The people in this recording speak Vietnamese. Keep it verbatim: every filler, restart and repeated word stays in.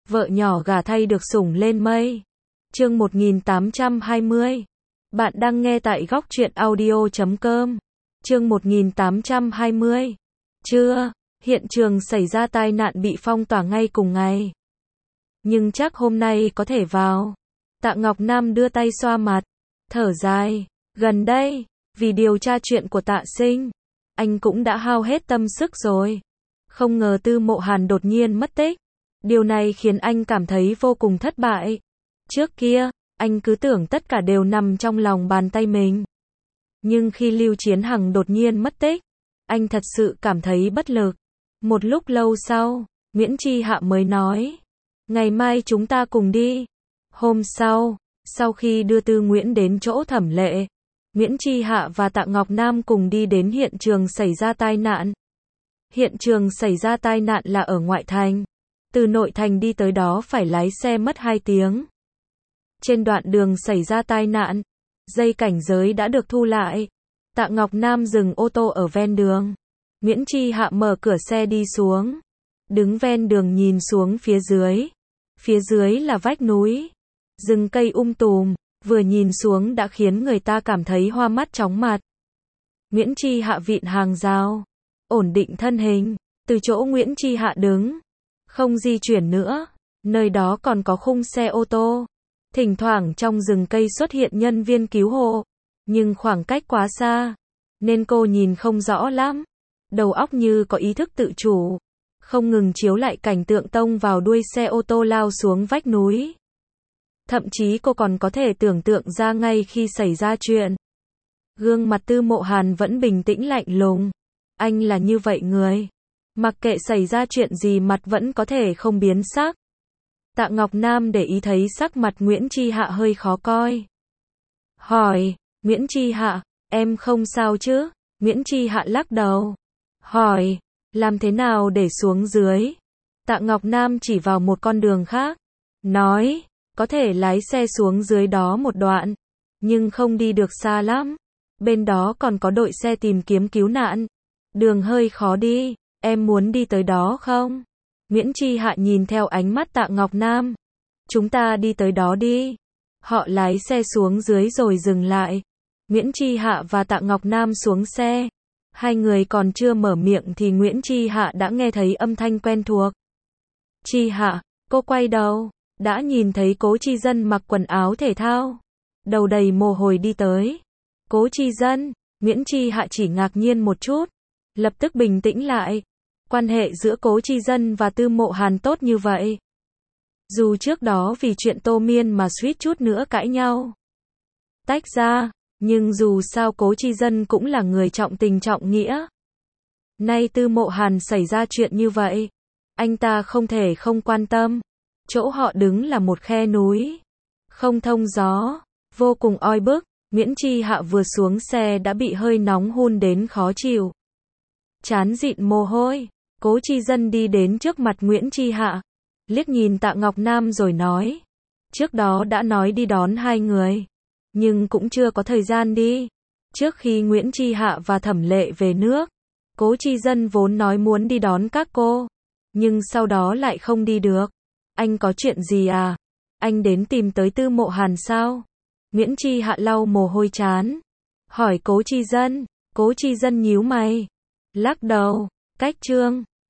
vợ nhỏ gả thay được sủng lên mây. Chương một nghìn tám trăm hai mươi. Bạn đang nghe tại góc truyện audio chấm com. Chương một nghìn tám trăm hai mươi. Chưa, hiện trường xảy ra tai nạn bị phong tỏa ngay cùng ngày. Nhưng chắc hôm nay có thể vào. Tạ Ngọc Nam đưa tay xoa mặt, thở dài, gần đây, vì điều tra chuyện của Tạ Sinh, anh cũng đã hao hết tâm sức rồi. Không ngờ Tư Mộ Hàn đột nhiên mất tích. Điều này khiến anh cảm thấy vô cùng thất bại. Trước kia, anh cứ tưởng tất cả đều nằm trong lòng bàn tay mình. Nhưng khi Lưu Chiến Hằng đột nhiên mất tích, anh thật sự cảm thấy bất lực. Một lúc lâu sau, Nguyễn Chi Hạ mới nói, ngày mai chúng ta cùng đi. Hôm sau, sau khi đưa Tư Nguyễn đến chỗ thẩm lệ, Nguyễn Chi Hạ và Tạ Ngọc Nam cùng đi đến hiện trường xảy ra tai nạn. Hiện trường xảy ra tai nạn là ở ngoại thành. Từ nội thành đi tới đó phải lái xe mất hai tiếng. Trên đoạn đường xảy ra tai nạn, dây cảnh giới đã được thu lại. Tạ Ngọc Nam dừng ô tô ở ven đường. Nguyễn Chi Hạ mở cửa xe đi xuống. Đứng ven đường nhìn xuống phía dưới. Phía dưới là vách núi, rừng cây um tùm, vừa nhìn xuống đã khiến người ta cảm thấy hoa mắt chóng mặt. Nguyễn Chi Hạ vịn hàng rào, ổn định thân hình, từ chỗ Nguyễn Chi Hạ đứng, không di chuyển nữa. Nơi đó còn có khung xe ô tô. Thỉnh thoảng trong rừng cây xuất hiện nhân viên cứu hộ, nhưng khoảng cách quá xa, nên cô nhìn không rõ lắm. Đầu óc như có ý thức tự chủ, không ngừng chiếu lại cảnh tượng tông vào đuôi xe ô tô lao xuống vách núi. Thậm chí cô còn có thể tưởng tượng ra ngay khi xảy ra chuyện. Gương mặt Tư Mộ Hàn vẫn bình tĩnh lạnh lùng. Anh là như vậy người. Mặc kệ xảy ra chuyện gì mặt vẫn có thể không biến sắc. Tạ Ngọc Nam để ý thấy sắc mặt Nguyễn Chi Hạ hơi khó coi. Hỏi, Nguyễn Chi Hạ, em không sao chứ? Nguyễn Chi Hạ lắc đầu. Hỏi, làm thế nào để xuống dưới? Tạ Ngọc Nam chỉ vào một con đường khác. Nói, có thể lái xe xuống dưới đó một đoạn, nhưng không đi được xa lắm. Bên đó còn có đội xe tìm kiếm cứu nạn. Đường hơi khó đi, em muốn đi tới đó không? Nguyễn Chi Hạ nhìn theo ánh mắt Tạ Ngọc Nam. Chúng ta đi tới đó đi. Họ lái xe xuống dưới rồi dừng lại. Nguyễn Chi Hạ và Tạ Ngọc Nam xuống xe. Hai người còn chưa mở miệng thì Nguyễn Chi Hạ đã nghe thấy âm thanh quen thuộc. Chi Hạ, cô quay đầu, đã nhìn thấy Cố Chi Dân mặc quần áo thể thao, đầu đầy mồ hôi đi tới. Cố Chi Dân, Nguyễn Chi Hạ chỉ ngạc nhiên một chút, lập tức bình tĩnh lại. Quan hệ giữa Cố Chi Dân và Tư Mộ Hàn tốt như vậy. Dù trước đó vì chuyện Tô Miên mà suýt chút nữa cãi nhau, tách ra, nhưng dù sao Cố Chi Dân cũng là người trọng tình trọng nghĩa. Nay Tư Mộ Hàn xảy ra chuyện như vậy, anh ta không thể không quan tâm. Chỗ họ đứng là một khe núi, không thông gió, vô cùng oi bức. Nguyễn Chi Hạ vừa xuống xe đã bị hơi nóng hun đến khó chịu, trán dịn mồ hôi. Cố Chi Dân đi đến trước mặt Nguyễn Chi Hạ, liếc nhìn Tạ Ngọc Nam rồi nói, trước đó đã nói đi đón hai người, nhưng cũng chưa có thời gian đi. Trước khi Nguyễn Chi Hạ và Thẩm Lệ về nước, Cố Chi Dân vốn nói muốn đi đón các cô, nhưng sau đó lại không đi được. Anh có chuyện gì à? Anh đến tìm tới Tư Mộ Hàn sao? Nguyễn Chi Hạ lau mồ hôi trán, hỏi Cố Chi Dân. Cố Chi Dân nhíu mày, lắc đầu, cách trương,